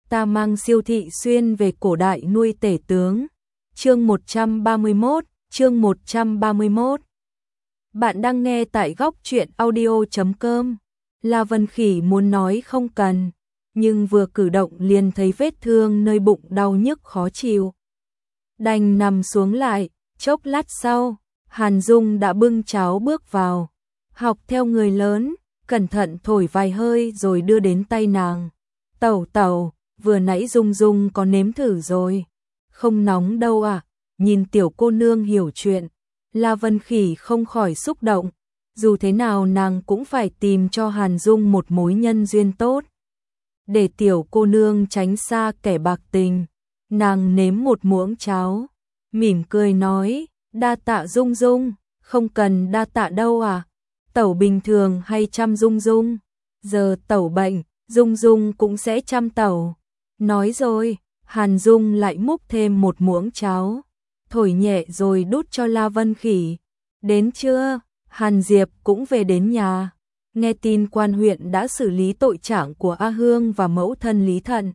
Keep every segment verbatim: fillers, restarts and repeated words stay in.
ta mang Siêu Thị Xuyên về cổ đại nuôi tể tướng. Chương một trăm ba mươi mốt, chương một trăm ba mươi mốt. Bạn đang nghe tại góc truyện audio chấm com. La Vân Khỉ muốn nói không cần, nhưng vừa cử động liền thấy vết thương nơi bụng đau nhức khó chịu. Đành nằm xuống lại, chốc lát sau, Hàn Dung đã bưng cháo bước vào, học theo người lớn, cẩn thận thổi vài hơi rồi đưa đến tay nàng. Tẩu tẩu, vừa nãy Dung Dung có nếm thử rồi. Không nóng đâu à, nhìn tiểu cô nương hiểu chuyện. La Vân Khỉ không khỏi xúc động, dù thế nào nàng cũng phải tìm cho Hàn Dung một mối nhân duyên tốt. Để tiểu cô nương tránh xa kẻ bạc tình, nàng nếm một muỗng cháo, mỉm cười nói, đa tạ Dung Dung, không cần đa tạ đâu à, tẩu bình thường hay chăm Dung Dung, giờ tẩu bệnh, Dung Dung cũng sẽ chăm tẩu. Nói rồi, Hàn Dung lại múc thêm một muỗng cháo, thổi nhẹ rồi đút cho La Vân Khỉ. Đến trưa, Hàn Diệp cũng về đến nhà, nghe tin quan huyện đã xử lý tội trạng của A Hương và mẫu thân Lý Thận.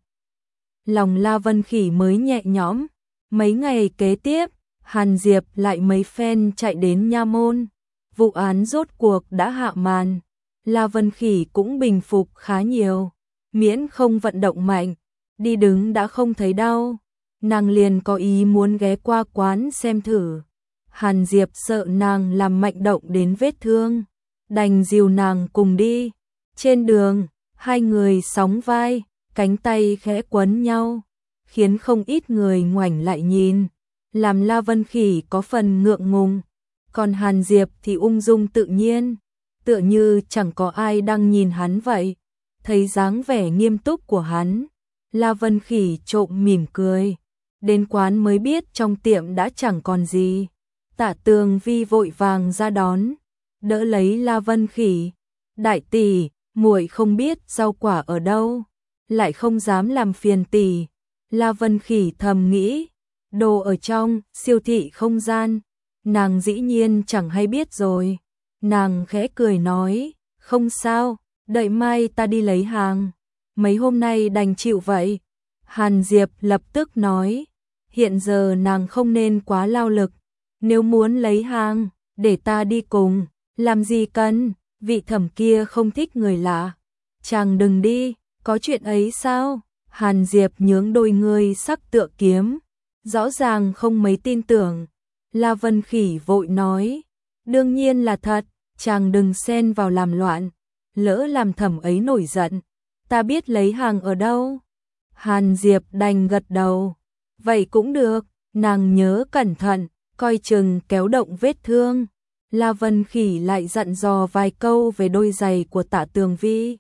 Lòng La Vân Khỉ mới nhẹ nhõm, mấy ngày kế tiếp, Hàn Diệp lại mấy phen chạy đến nha môn. Vụ án rốt cuộc đã hạ màn, La Vân Khỉ cũng bình phục khá nhiều, miễn không vận động mạnh, đi đứng đã không thấy đau, nàng liền có ý muốn ghé qua quán xem thử. Hàn Diệp sợ nàng làm mạnh động đến vết thương, đành dìu nàng cùng đi. Trên đường, hai người sóng vai, cánh tay khẽ quấn nhau, khiến không ít người ngoảnh lại nhìn, làm La Vân Khỉ có phần ngượng ngùng, còn Hàn Diệp thì ung dung tự nhiên, tựa như chẳng có ai đang nhìn hắn vậy. Thấy dáng vẻ nghiêm túc của hắn, La Vân Khỉ trộm mỉm cười, đến quán mới biết trong tiệm đã chẳng còn gì. Tạ Tường Vi vội vàng ra đón, đỡ lấy La Vân Khỉ. Đại tỷ, muội không biết rau quả ở đâu, lại không dám làm phiền tỷ. La Vân Khỉ thầm nghĩ, đồ ở trong siêu thị không gian, nàng dĩ nhiên chẳng hay biết rồi. Nàng khẽ cười nói, không sao, đợi mai ta đi lấy hàng, mấy hôm nay đành chịu vậy. Hàn Diệp lập tức nói, hiện giờ nàng không nên quá lao lực, nếu muốn lấy hàng, để ta đi cùng. Làm gì cần, vị thẩm kia không thích người lạ. Chàng đừng đi, có chuyện ấy sao? Hàn Diệp nhướng đôi ngươi sắc tựa kiếm, rõ ràng không mấy tin tưởng. La Vân Khỉ vội nói, đương nhiên là thật, chàng đừng xen vào làm loạn, lỡ làm thẩm ấy nổi giận, ta biết lấy hàng ở đâu. Hàn Diệp đành gật đầu, vậy cũng được, nàng nhớ cẩn thận, coi chừng kéo động vết thương. La Vân Khỉ lại dặn dò vài câu về đôi giày của Tạ Tường Vi,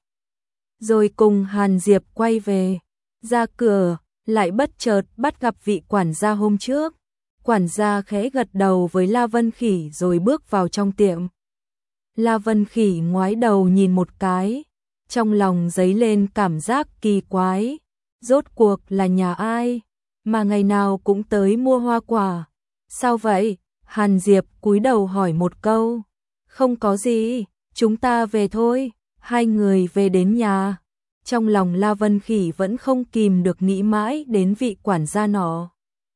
rồi cùng Hàn Diệp quay về. Ra cửa, lại bất chợt bắt gặp vị quản gia hôm trước. Quản gia khẽ gật đầu với La Vân Khỉ rồi bước vào trong tiệm. La Vân Khỉ ngoái đầu nhìn một cái, trong lòng dấy lên cảm giác kỳ quái. Rốt cuộc là nhà ai mà ngày nào cũng tới mua hoa quả? Sao vậy? Hàn Diệp cúi đầu hỏi một câu. Không có gì, chúng ta về thôi. Hai người về đến nhà, trong lòng La Vân Khỉ vẫn không kìm được nghĩ mãi đến vị quản gia nọ.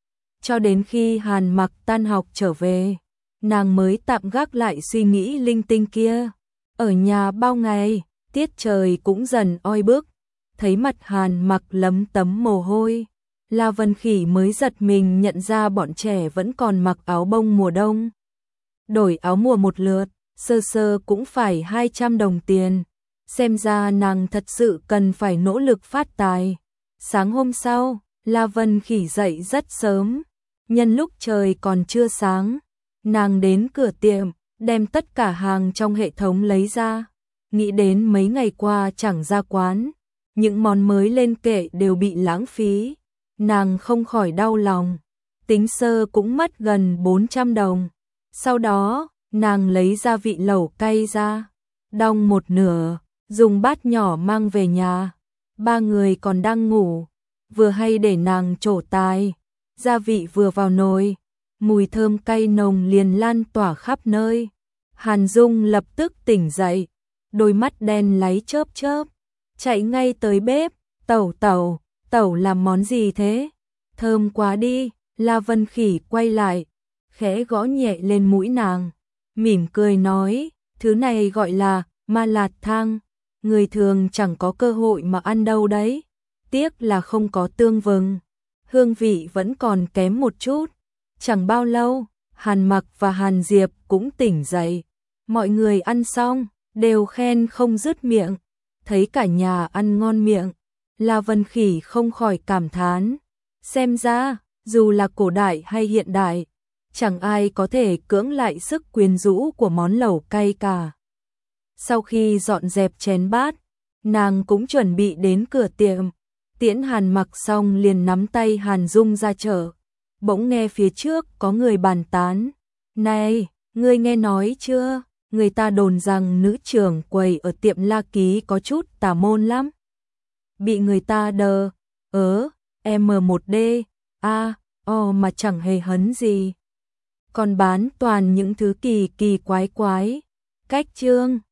Cho đến khi Hàn Mặc tan học trở về, nàng mới tạm gác lại suy nghĩ linh tinh kia. Ở nhà bao ngày, tiết trời cũng dần oi bức, thấy mặt Hàn Mặc lấm tấm mồ hôi, La Vân Khỉ mới giật mình nhận ra bọn trẻ vẫn còn mặc áo bông mùa đông. Đổi áo mùa một lượt, sơ sơ cũng phải hai trăm đồng tiền. Xem ra nàng thật sự cần phải nỗ lực phát tài. Sáng hôm sau, La Vân Khỉ dậy rất sớm. Nhân lúc trời còn chưa sáng, nàng đến cửa tiệm, đem tất cả hàng trong hệ thống lấy ra. Nghĩ đến mấy ngày qua chẳng ra quán, những món mới lên kệ đều bị lãng phí. Nàng không khỏi đau lòng, tính sơ cũng mất gần bốn trăm đồng. Sau đó, nàng lấy gia vị lẩu cay ra, đong một nửa, dùng bát nhỏ mang về nhà. Ba người còn đang ngủ, vừa hay để nàng trổ tài. Gia vị vừa vào nồi, mùi thơm cay nồng liền lan tỏa khắp nơi. Hàn Dung lập tức tỉnh dậy, đôi mắt đen láy chớp chớp, chạy ngay tới bếp. Tẩu tẩu, Tẩu làm món gì thế? Thơm quá đi. La Vân Khỉ quay lại, khẽ gõ nhẹ lên mũi nàng, mỉm cười nói, thứ này gọi là ma lạt thang, người thường chẳng có cơ hội mà ăn đâu đấy, tiếc là không có tương vừng, hương vị vẫn còn kém một chút. Chẳng bao lâu, Hàn Mặc và Hàn Diệp cũng tỉnh dậy, mọi người ăn xong, đều khen không dứt miệng, thấy cả nhà ăn ngon miệng, La Vân Khỉ không khỏi cảm thán, xem ra, dù là cổ đại hay hiện đại, chẳng ai có thể cưỡng lại sức quyến rũ của món lẩu cay cả. Sau khi dọn dẹp chén bát, nàng cũng chuẩn bị đến cửa tiệm, tiễn Hàn Mặc xong liền nắm tay Hàn Dung ra chợ. Bỗng nghe phía trước có người bàn tán, này, ngươi nghe nói chưa, người ta đồn rằng nữ trưởng quầy ở tiệm La Ký có chút tà môn lắm. Bị người ta đờ, ớ, em một đê, a, o mà chẳng hề hấn gì. Còn bán toàn những thứ kỳ kỳ quái quái, cách trương,